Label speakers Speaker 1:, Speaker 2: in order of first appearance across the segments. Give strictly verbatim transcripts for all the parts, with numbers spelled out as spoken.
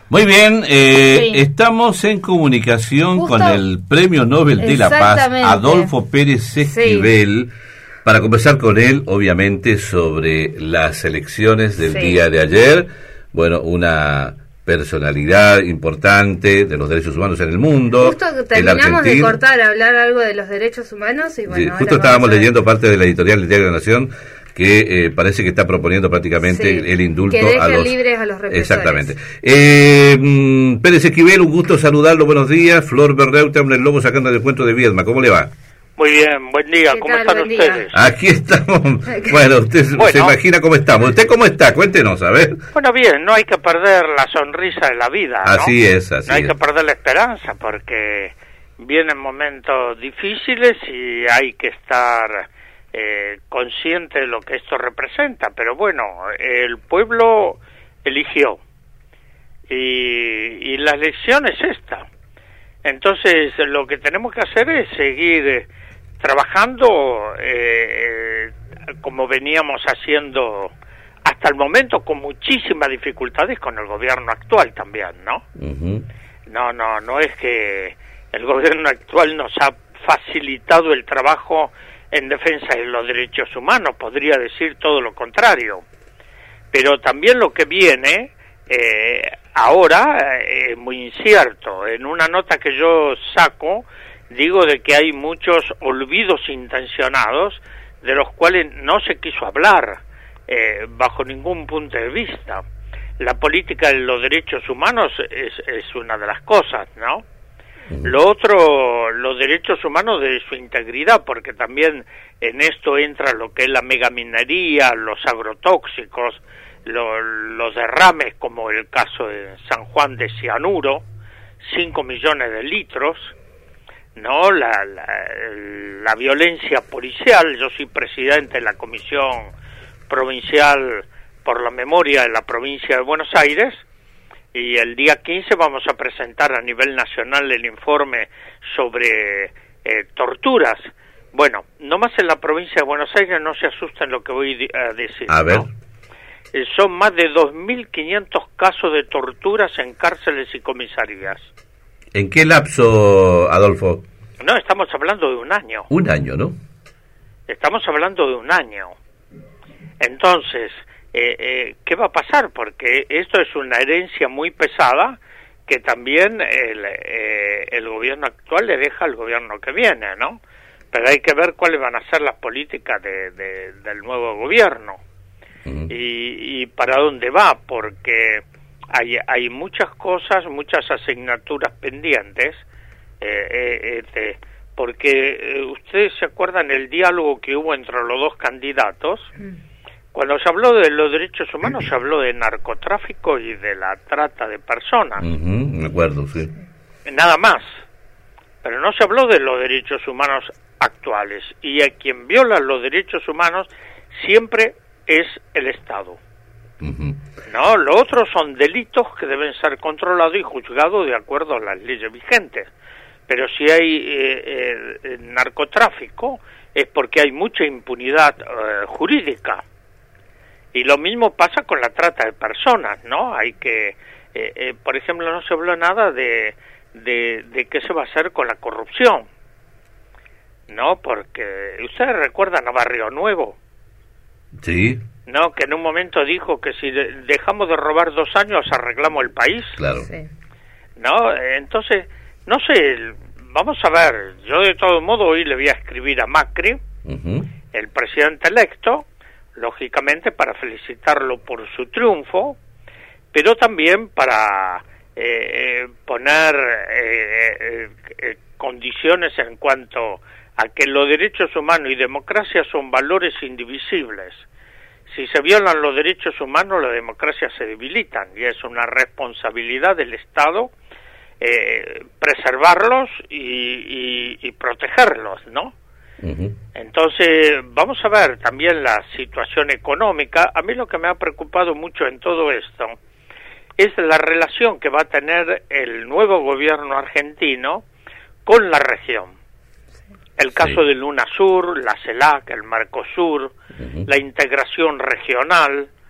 Speaker 1: Muy bien, eh,
Speaker 2: sí.
Speaker 1: estamos en comunicación
Speaker 2: Justo,
Speaker 1: con el Premio Nobel de la Paz, Adolfo Pérez Esquivel, sí. para conversar con él, obviamente, sobre las elecciones del sí. día de ayer. Bueno, una personalidad importante de los derechos humanos en el mundo.
Speaker 2: Justo terminamos de cortar, hablar algo de los derechos humanos y bueno.
Speaker 1: Sí, justo estábamos leyendo parte de la editorial del Diario de la Nación, que eh, parece que está proponiendo prácticamente sí, el indulto
Speaker 2: que dejen
Speaker 1: a los
Speaker 2: libres a los represores.
Speaker 1: Exactamente. Eh, Pérez Esquivel, un gusto saludarlo, buenos días. Flor Berreuta, el Lobo, sacando el encuentro de Viedma, ¿cómo le va?
Speaker 3: Muy bien, buen día, ¿cómo
Speaker 2: tal?
Speaker 3: están
Speaker 2: Buen
Speaker 3: ustedes?
Speaker 2: Día.
Speaker 1: Aquí estamos. Bueno, usted bueno. se imagina cómo estamos. ¿Usted cómo está? Cuéntenos, a ver.
Speaker 3: Bueno, bien, no hay que perder la sonrisa de la vida, ¿no?
Speaker 1: Así es, así
Speaker 3: No hay
Speaker 1: es.
Speaker 3: que perder la esperanza, porque vienen momentos difíciles y hay que estar eh, consciente de lo que esto representa. Pero bueno, el pueblo eligió y, y la elección es esta. Entonces, lo que tenemos que hacer es seguir trabajando eh, como veníamos haciendo hasta el momento, con muchísimas dificultades con el gobierno actual también, ¿no? Uh-huh. No, no, no es que el gobierno actual nos ha facilitado el trabajo en defensa de los derechos humanos, podría decir todo lo contrario. Pero también lo que viene eh, ahora es muy incierto. En una nota que yo saco, digo de que hay muchos olvidos intencionados de los cuales no se quiso hablar eh, bajo ningún punto de vista. La política de los derechos humanos es, es una de las cosas, ¿no? Lo otro, los derechos humanos de su integridad, porque también en esto entra lo que es la megaminería, los agrotóxicos, lo, los derrames, como el caso de San Juan de cianuro, cinco millones de litros, no la, la, la violencia policial. Yo soy presidente de la Comisión Provincial por la Memoria de la Provincia de Buenos Aires, y el día quince vamos a presentar a nivel nacional el informe sobre eh, torturas. Bueno, nomás en la provincia de Buenos Aires, no se asusten lo que voy a decir.
Speaker 1: A ver.
Speaker 3: ¿no? Eh, son más de dos mil quinientos casos de torturas en cárceles y comisarías.
Speaker 1: ¿En qué lapso, Adolfo?
Speaker 3: No, estamos hablando de un año.
Speaker 1: Un año, ¿no?
Speaker 3: Estamos hablando de un año. Entonces, eh, eh, ¿qué va a pasar? Porque esto es una herencia muy pesada que también el, eh, el gobierno actual le deja al gobierno que viene, ¿no? Pero hay que ver cuáles van a ser las políticas de, de, del nuevo gobierno. Uh-huh. y, y para dónde va, porque hay, hay muchas cosas, muchas asignaturas pendientes, eh, eh, este, porque eh, ustedes se acuerdan el diálogo que hubo entre los dos candidatos. Uh-huh. Cuando se habló de los derechos humanos, se habló de narcotráfico y de la trata de personas.
Speaker 1: Uh-huh, me acuerdo, sí.
Speaker 3: Nada más. Pero no se habló de los derechos humanos actuales. Y a quien viola los derechos humanos siempre es el Estado. Uh-huh. No, lo otro son delitos que deben ser controlados y juzgados de acuerdo a las leyes vigentes. Pero si hay eh, eh, narcotráfico, es porque hay mucha impunidad eh, jurídica. Y lo mismo pasa con la trata de personas, ¿no? Hay que, eh, eh, por ejemplo, no se habló nada de, de, de qué se va a hacer con la corrupción, ¿no? Porque ustedes recuerdan a Barrio Nuevo,
Speaker 1: sí,
Speaker 3: ¿no? Que en un momento dijo que si de, dejamos de robar dos años arreglamos el país,
Speaker 1: claro,
Speaker 2: sí.
Speaker 3: ¿no? Entonces, no sé, vamos a ver. Yo de todo modo hoy le voy a escribir a Macri, uh-huh. el presidente electo, lógicamente para felicitarlo por su triunfo, pero también para eh, poner eh, eh, eh, condiciones en cuanto a que los derechos humanos y democracia son valores indivisibles. Si se violan los derechos humanos, las democracias se debilitan, y es una responsabilidad del Estado eh, preservarlos y, y, y protegerlos, ¿no? Uh-huh. Entonces, vamos a ver también la situación económica. A mí lo que me ha preocupado mucho en todo esto es la relación que va a tener el nuevo gobierno argentino con la región. El caso sí. del UNASUR, la CELAC, el Mercosur, uh-huh. la integración regional,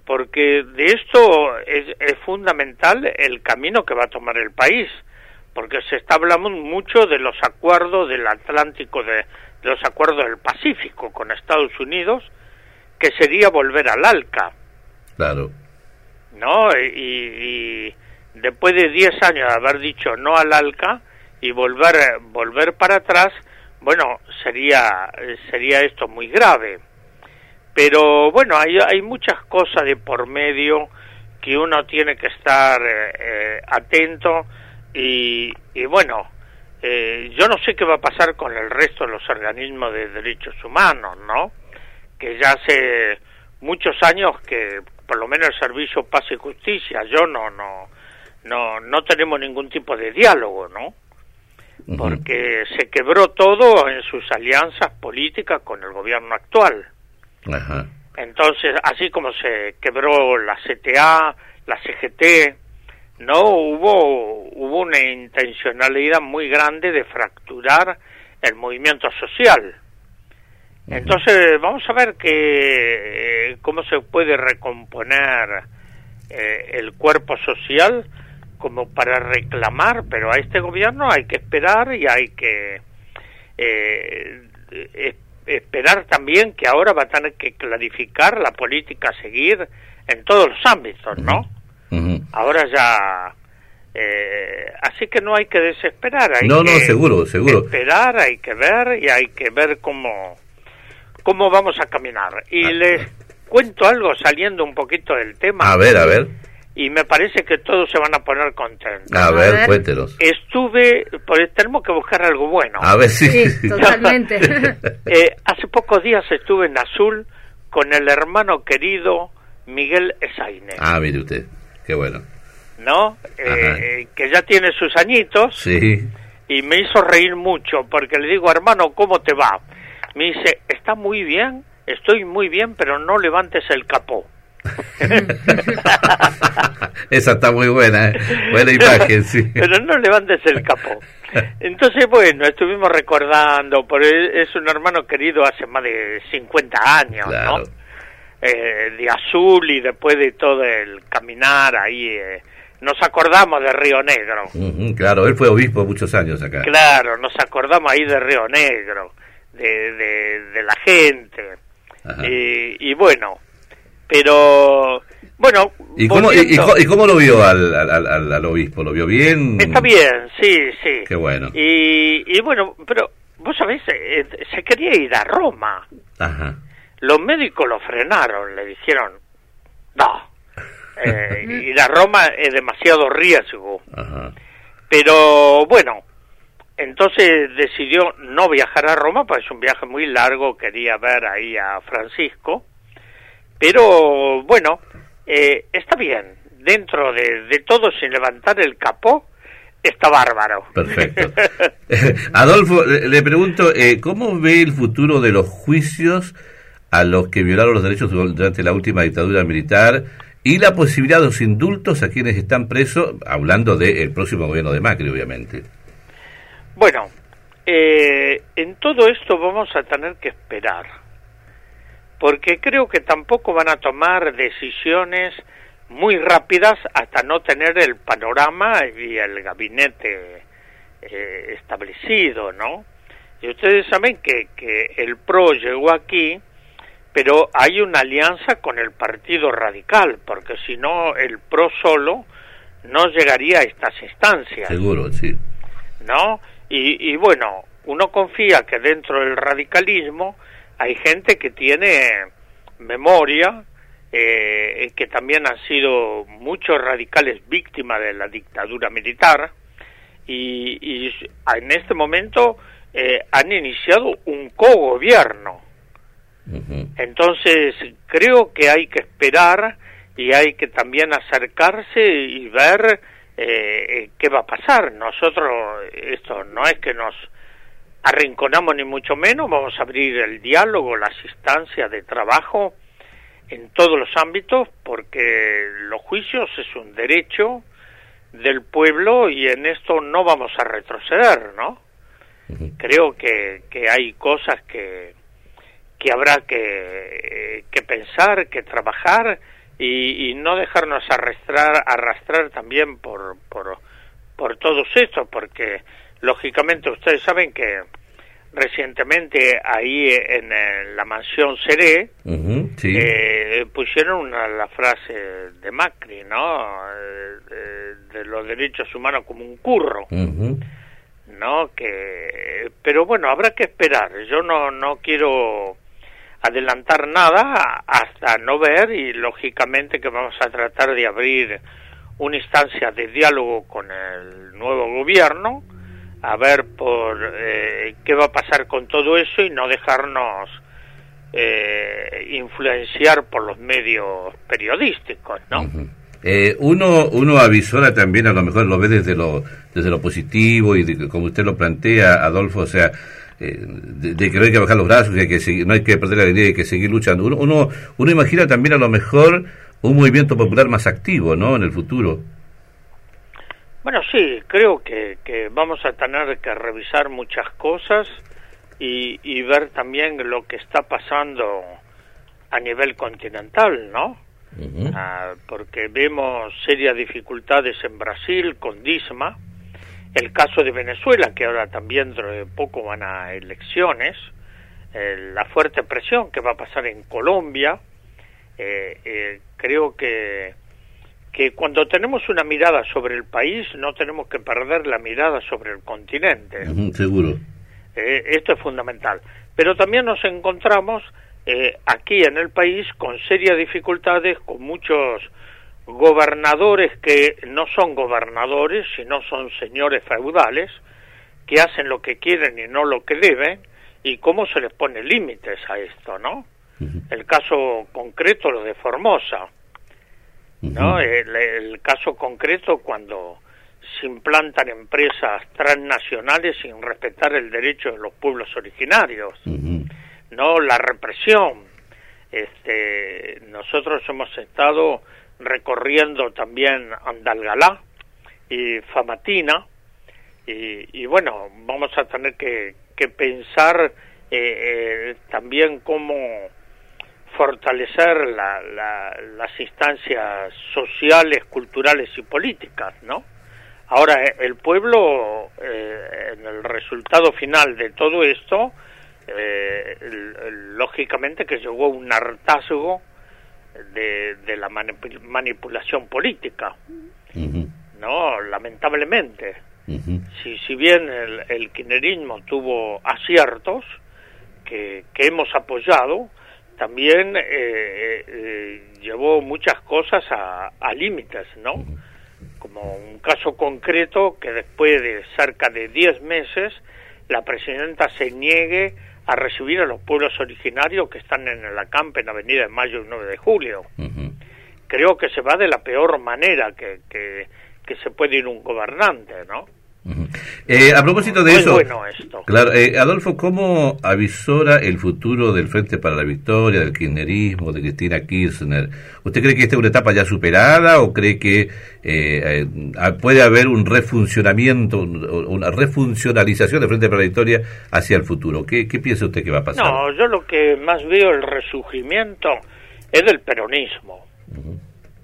Speaker 3: porque de esto es, es fundamental el camino que va a tomar el país, porque se está hablando mucho de los acuerdos del Atlántico, de, de los acuerdos del Pacífico con Estados Unidos, que sería volver al ALCA.
Speaker 1: Claro.
Speaker 3: ¿No? Y, y después de diez años de haber dicho no al ALCA y volver volver para atrás, bueno, sería sería esto muy grave. Pero bueno, hay hay muchas cosas de por medio que uno tiene que estar eh, atento y, y bueno, eh, yo no sé qué va a pasar con el resto de los organismos de derechos humanos, ¿no? Que ya hace muchos años que por lo menos el Servicio Paz y Justicia, yo no no no no tenemos ningún tipo de diálogo, ¿no? Uh-huh. Porque se quebró todo en sus alianzas políticas con el gobierno actual.
Speaker 1: Uh-huh.
Speaker 3: Entonces, así como se quebró la C T A, la C G T, no hubo hubo una intencionalidad muy grande de fracturar el movimiento social. Entonces vamos a ver que eh, cómo se puede recomponer eh, el cuerpo social como para reclamar, pero a este gobierno hay que esperar y hay que eh, eh, esperar también que ahora va a tener que clarificar la política a seguir en todos los ámbitos, ¿no? Uh-huh. Ahora ya... Eh, así que no hay que desesperar, hay
Speaker 1: no,
Speaker 3: que
Speaker 1: no, seguro, seguro.
Speaker 3: esperar, hay que ver y hay que ver cómo... cómo vamos a caminar. Y ah, les cuento algo saliendo un poquito del tema.
Speaker 1: A ver, a ver.
Speaker 3: Y me parece que todos se van a poner contentos.
Speaker 1: A, a ver, ver, cuéntenos.
Speaker 3: Estuve, pues tenemos que buscar algo bueno.
Speaker 1: A ver, sí.
Speaker 2: Sí, totalmente.
Speaker 3: eh, hace pocos días estuve en Azul con el hermano querido Miguel Esaine.
Speaker 1: Ah, mire usted, qué bueno.
Speaker 3: ¿No? Eh, que ya tiene sus añitos.
Speaker 1: Sí.
Speaker 3: Y me hizo reír mucho porque le digo, hermano, ¿cómo te va? Me dice, está muy bien, estoy muy bien, pero no levantes el capó.
Speaker 1: Esa está muy buena, ¿eh? Buena imagen, sí.
Speaker 3: Pero no levantes el capó. Entonces, bueno, estuvimos recordando, porque es un hermano querido hace más de cincuenta años, claro. ¿No? Eh, de Azul y después de todo el caminar ahí, eh, nos acordamos de Río Negro.
Speaker 1: Uh-huh, claro, él fue obispo muchos años acá.
Speaker 3: Claro, nos acordamos ahí de Río Negro. De, de, de la gente y, y bueno, pero bueno,
Speaker 1: ¿y cómo, y, y, y cómo lo vio al, al, al, al obispo? ¿Lo vio bien?
Speaker 3: Está bien, sí, sí.
Speaker 1: Qué bueno.
Speaker 3: Y, y bueno, pero vos sabés, eh, se quería ir a Roma.
Speaker 1: Ajá.
Speaker 3: Los médicos lo frenaron, le dijeron, no, eh, ir a Roma es demasiado riesgo.
Speaker 1: Ajá.
Speaker 3: Pero bueno, entonces decidió no viajar a Roma, porque es un viaje muy largo, quería ver ahí a Francisco, pero bueno, eh, está bien, dentro de, de todo sin levantar el capó, está bárbaro.
Speaker 1: Perfecto. Adolfo, le pregunto, eh, ¿cómo ve el futuro de los juicios a los que violaron los derechos durante la última dictadura militar y la posibilidad de los indultos a quienes están presos, hablando del próximo gobierno de Macri, obviamente?
Speaker 3: Bueno, eh, en todo esto vamos a tener que esperar, porque creo que tampoco van a tomar decisiones muy rápidas hasta no tener el panorama y el gabinete eh, establecido, ¿no? Y ustedes saben que, que el P R O llegó aquí, pero hay una alianza con el Partido Radical, porque si no el P R O solo no llegaría a estas instancias.
Speaker 1: Seguro, sí.
Speaker 3: ¿No? Y, y bueno, uno confía que dentro del radicalismo hay gente que tiene memoria, eh, que también han sido muchos radicales víctimas de la dictadura militar, y, y en este momento eh, han iniciado un cogobierno. Uh-huh. Entonces creo que hay que esperar y hay que también acercarse y ver Eh, ¿qué va a pasar? Nosotros, esto no es que nos arrinconamos ni mucho menos, vamos a abrir el diálogo, las instancias de trabajo en todos los ámbitos, porque los juicios es un derecho del pueblo y en esto no vamos a retroceder, ¿no? Uh-huh. Creo que, que hay cosas que, que habrá que, que pensar, que trabajar y, y no dejarnos arrastrar, arrastrar también por, por, por todos estos, porque lógicamente ustedes saben que recientemente ahí en, en la mansión Seré uh-huh, sí. eh, pusieron una, la frase de Macri, ¿no? De, de los derechos humanos como un curro, uh-huh. ¿no? Que, pero bueno, habrá que esperar. Yo no no quiero adelantar nada hasta no ver, y lógicamente que vamos a tratar de abrir una instancia de diálogo con el nuevo gobierno, a ver por eh, qué va a pasar con todo eso y no dejarnos eh, influenciar por los medios periodísticos, ¿no?
Speaker 1: Uh-huh. Eh, uno uno avisora también, a lo mejor lo ve desde lo desde lo positivo y de, como usted lo plantea, Adolfo, o sea, eh, de, de que no hay que bajar los brazos, que hay que seguir, no hay que perder la alegría, hay que seguir luchando. Uno, uno uno imagina también a lo mejor un movimiento popular más activo, ¿no?, en el futuro.
Speaker 3: Bueno, sí, creo que, que vamos a tener que revisar muchas cosas y, y ver también lo que está pasando a nivel continental, ¿no? Uh-huh. Ah, porque vemos serias dificultades en Brasil con Disma, el caso de Venezuela, que ahora también dentro de poco van a elecciones, eh, la fuerte presión que va a pasar en Colombia, eh, eh, creo que que cuando tenemos una mirada sobre el país no tenemos que perder la mirada sobre el continente.
Speaker 1: Uh-huh, seguro.
Speaker 3: Eh, esto es fundamental. Pero también nos encontramos eh, aquí en el país con serias dificultades, con muchos gobernadores que no son gobernadores, sino son señores feudales, que hacen lo que quieren y no lo que deben, y cómo se les pone límites a esto, ¿no? Uh-huh. El caso concreto, lo de Formosa, ¿no? El, el caso concreto cuando se implantan empresas transnacionales sin respetar el derecho de los pueblos originarios, uh-huh. no la represión. Este, nosotros hemos estado recorriendo también Andalgalá y Famatina y, y bueno, vamos a tener que, que pensar eh, eh, también cómo fortalecer la, la, las instancias sociales, culturales y políticas, ¿no? Ahora, el pueblo, eh, en el resultado final de todo esto, eh, el, el, lógicamente que llegó un hartazgo de, de la manip- manipulación política, uh-huh. ¿no? Lamentablemente. Uh-huh. Si, si bien el, el kirchnerismo tuvo aciertos que, que hemos apoyado, también eh, eh, llevó muchas cosas a, a límites, ¿no? Uh-huh. Como un caso concreto que después de cerca de diez meses la presidenta se niegue a recibir a los pueblos originarios que están en el acampe en Avenida de Mayo y nueve de julio. Uh-huh. Creo que se va de la peor manera que, que, que se puede ir un gobernante, ¿no?
Speaker 1: Uh-huh. Eh, a propósito de
Speaker 3: Muy
Speaker 1: eso,
Speaker 3: bueno esto.
Speaker 1: Claro, eh, Adolfo, ¿cómo avisora el futuro del Frente para la Victoria, del kirchnerismo, de Cristina Kirchner? ¿Usted cree que esta es una etapa ya superada o cree que eh, eh, puede haber un refuncionamiento, una refuncionalización del Frente para la Victoria hacia el futuro? ¿Qué, qué piensa usted que va a pasar?
Speaker 3: No, yo lo que más veo el resurgimiento es del peronismo, uh-huh.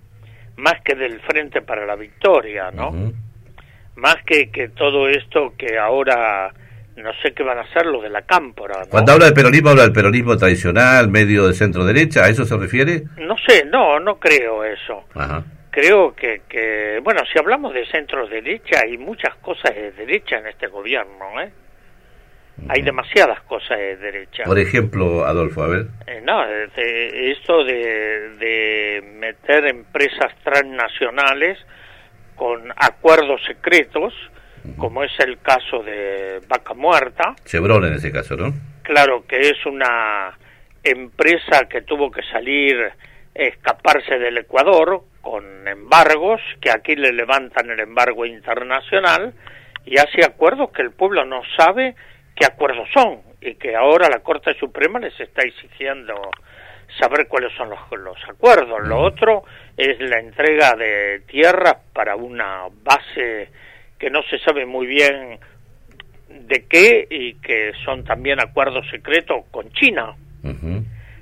Speaker 3: más que del Frente para la Victoria, ¿no? Uh-huh. Más que, que todo esto que ahora no sé qué van a hacer los de la cámpora, ¿no?
Speaker 1: Cuando habla de peronismo, habla del peronismo tradicional, medio de centro-derecha, ¿a eso se refiere?
Speaker 3: No sé, no, no creo eso.
Speaker 1: Ajá.
Speaker 3: Creo que, que, bueno, si hablamos de centro-derecha, hay muchas cosas de derecha en este gobierno, ¿eh? Uh-huh. Hay demasiadas cosas de derecha.
Speaker 1: Por ejemplo, Adolfo, a ver.
Speaker 3: Eh, no, de, esto de, de meter empresas transnacionales con acuerdos secretos, uh-huh. como es el caso de Vaca Muerta.
Speaker 1: Chevron en ese caso, ¿no?
Speaker 3: Claro, que es una empresa que tuvo que salir, escaparse del Ecuador con embargos, que aquí le levantan el embargo internacional, y hace acuerdos que el pueblo no sabe qué acuerdos son, y que ahora la Corte Suprema les está exigiendo saber cuáles son los, los acuerdos. Lo otro es la entrega de tierras para una base que no se sabe muy bien de qué y que son también acuerdos secretos con China. Uh-huh.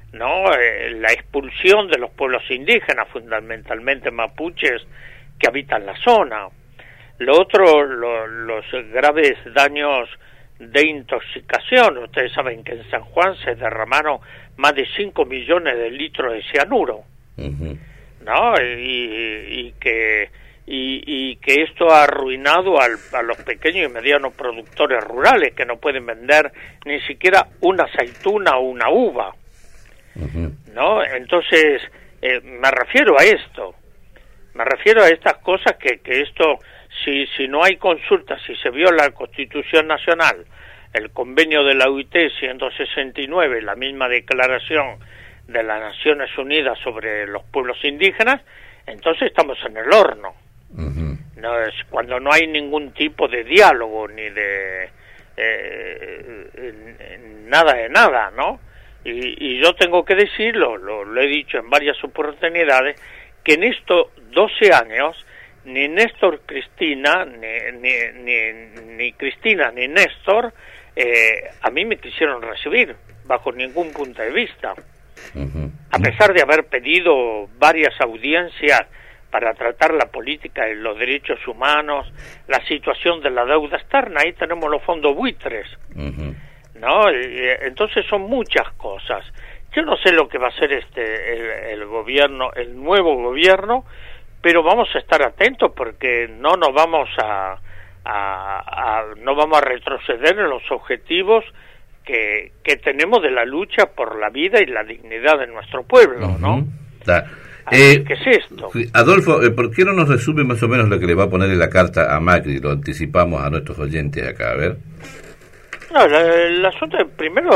Speaker 3: ¿no? Eh, la expulsión de los pueblos indígenas, fundamentalmente mapuches, que habitan la zona. Lo otro, lo, los graves daños de intoxicación. Ustedes saben que en San Juan se derramaron más de cinco millones de litros de cianuro, uh-huh. ¿no? Y, y que y, y que esto ha arruinado al, a los pequeños y medianos productores rurales, que no pueden vender ni siquiera una aceituna o una uva, uh-huh. ¿no? Entonces, eh, me refiero a esto, me refiero a estas cosas que, que esto, si, si no hay consulta, si se viola la Constitución Nacional, el convenio de la O I T ciento sesenta y nueve, la misma declaración de las Naciones Unidas sobre los pueblos indígenas, entonces estamos en el horno. Uh-huh. No es cuando no hay ningún tipo de diálogo ni de eh, nada de nada, ¿no? Y, y yo tengo que decirlo, lo, lo he dicho en varias oportunidades, que en estos doce años ni Néstor Cristina, ni, ni, ni, ni Cristina ni Néstor eh, a mí me quisieron recibir bajo ningún punto de vista. Uh-huh. A pesar de haber pedido varias audiencias para tratar la política de los derechos humanos, la situación de la deuda externa, ahí tenemos los fondos buitres, uh-huh. ¿no? Y, entonces son muchas cosas. Yo no sé lo que va a hacer este el, el gobierno, el nuevo gobierno, pero vamos a estar atentos porque no nos vamos a, a, a no vamos a retroceder en los objetivos que, que tenemos de la lucha por la vida y la dignidad de nuestro pueblo, uh-huh. ¿no?
Speaker 1: Da. Eh,
Speaker 3: ¿Qué es esto?
Speaker 1: Adolfo, ¿por qué no nos resume más o menos lo que le va a poner en la carta a Macri? Lo anticipamos a nuestros oyentes acá, a ver.
Speaker 3: No, el, el asunto, primero,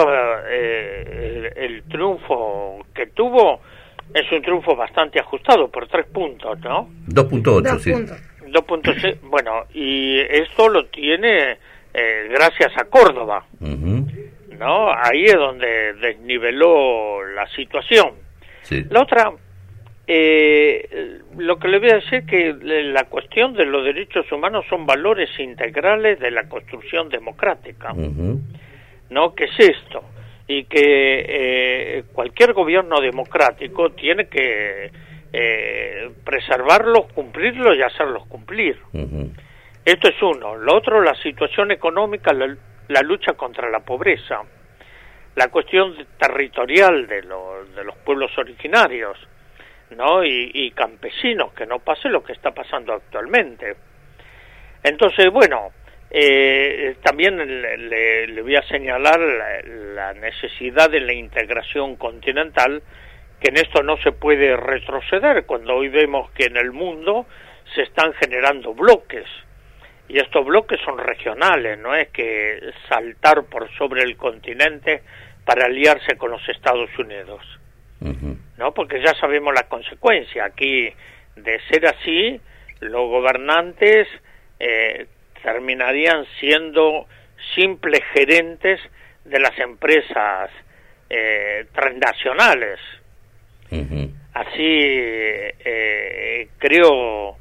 Speaker 3: eh, el, el triunfo que tuvo es un triunfo bastante ajustado, por tres puntos, ¿no?
Speaker 1: dos punto ocho, sí.
Speaker 3: dos punto seis, bueno, y esto lo tiene eh, gracias a Córdoba, uh-huh. ¿no? Ahí es donde desniveló la situación. Sí. La otra... Eh, lo que le voy a decir que la cuestión de los derechos humanos son valores integrales de la construcción democrática, uh-huh. ¿no? ¿Qué es esto? Y que eh, cualquier gobierno democrático tiene que eh, preservarlos, cumplirlos y hacerlos cumplir. Uh-huh. Esto es uno. Lo otro, la situación económica, la, la lucha contra la pobreza, la cuestión territorial de, lo, de los pueblos originarios, ¿no? Y, y campesinos, que no pase lo que está pasando actualmente. Entonces, bueno, eh, también le, le, le voy a señalar la, la necesidad de la integración continental, que en esto no se puede retroceder, cuando hoy vemos que en el mundo se están generando bloques, y estos bloques son regionales, no es que saltar por sobre el continente para aliarse con los Estados Unidos. Uh-huh. ¿No? Porque ya sabemos la consecuencia. Aquí, de ser así, los gobernantes eh, terminarían siendo simples gerentes de las empresas eh, transnacionales. Uh-huh. Así, eh, creo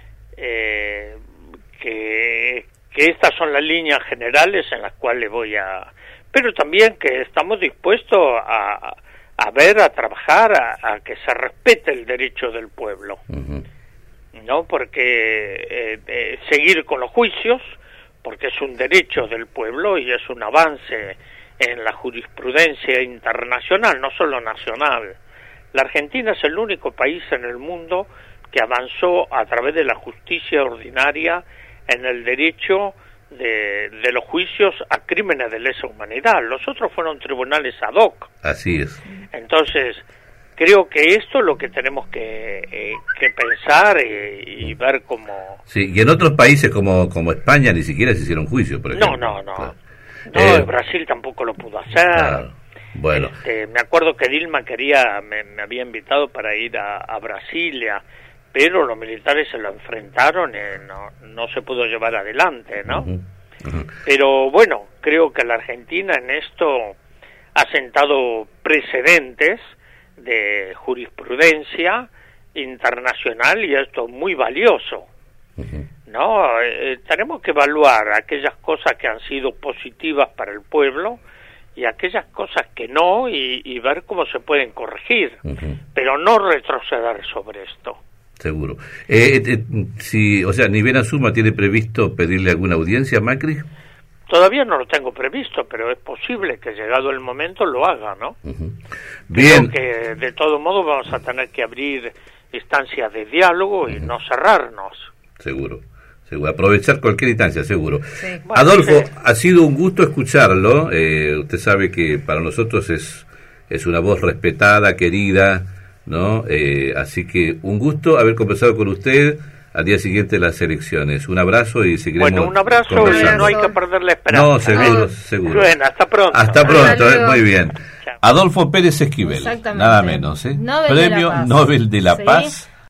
Speaker 3: eh, que, que estas son las líneas generales en las cuales voy a... Pero también que estamos dispuestos a... a ver, a trabajar, a, a que se respete el derecho del pueblo, uh-huh. ¿no? Porque eh, eh, seguir con los juicios, porque es un derecho del pueblo y es un avance en la jurisprudencia internacional, no solo nacional. La Argentina es el único país en el mundo que avanzó a través de la justicia ordinaria en el derecho De, de los juicios a crímenes de lesa humanidad. Los otros fueron tribunales ad hoc.
Speaker 1: Así es.
Speaker 3: Entonces, creo que esto es lo que tenemos que, eh, que pensar y, y ver cómo...
Speaker 1: Sí, y en otros países como, como España ni siquiera se hicieron juicios, por ejemplo.
Speaker 3: No, no, no. Claro. No, eh, Brasil tampoco lo pudo hacer.
Speaker 1: Claro. Bueno.
Speaker 3: Este, me acuerdo que Dilma quería, me, me había invitado para ir a, a Brasilia, pero los militares se lo enfrentaron y no, no se pudo llevar adelante, ¿no? Uh-huh. Uh-huh. Pero bueno, creo que la Argentina en esto ha sentado precedentes de jurisprudencia internacional y esto es muy valioso, uh-huh. ¿no? Eh, tenemos que evaluar aquellas cosas que han sido positivas para el pueblo y aquellas cosas que no, y, y ver cómo se pueden corregir,
Speaker 1: uh-huh.
Speaker 3: pero no retroceder sobre esto.
Speaker 1: Seguro. Eh, eh, si, o sea, Nivel Suma tiene previsto pedirle alguna audiencia a Macri.
Speaker 3: Todavía no lo tengo previsto, pero es posible que llegado el momento lo haga, ¿no?
Speaker 1: Uh-huh. Bien.
Speaker 3: Creo que de todo modo vamos a tener que abrir instancias de diálogo y uh-huh. no cerrarnos.
Speaker 1: Seguro, seguro. Aprovechar cualquier instancia, seguro.
Speaker 2: Sí.
Speaker 3: Bueno,
Speaker 1: Adolfo,
Speaker 3: sí.
Speaker 1: ha sido un gusto escucharlo. Eh, usted sabe que para nosotros es, es una voz respetada, querida, ¿no? Eh, así que un gusto haber conversado con usted al día siguiente de las elecciones. Un abrazo y seguiremos
Speaker 3: Bueno, un abrazo y no hay que perder la esperanza.
Speaker 1: No, seguro,
Speaker 3: ¿eh?
Speaker 1: seguro.
Speaker 3: Bueno, hasta pronto.
Speaker 1: Hasta pronto, eh, muy bien.
Speaker 3: Chao.
Speaker 1: Adolfo Pérez Esquivel, nada menos, ¿eh?
Speaker 2: Nobel
Speaker 1: Premio
Speaker 2: de la Paz.
Speaker 1: Nobel de la
Speaker 2: ¿Sí?
Speaker 1: Paz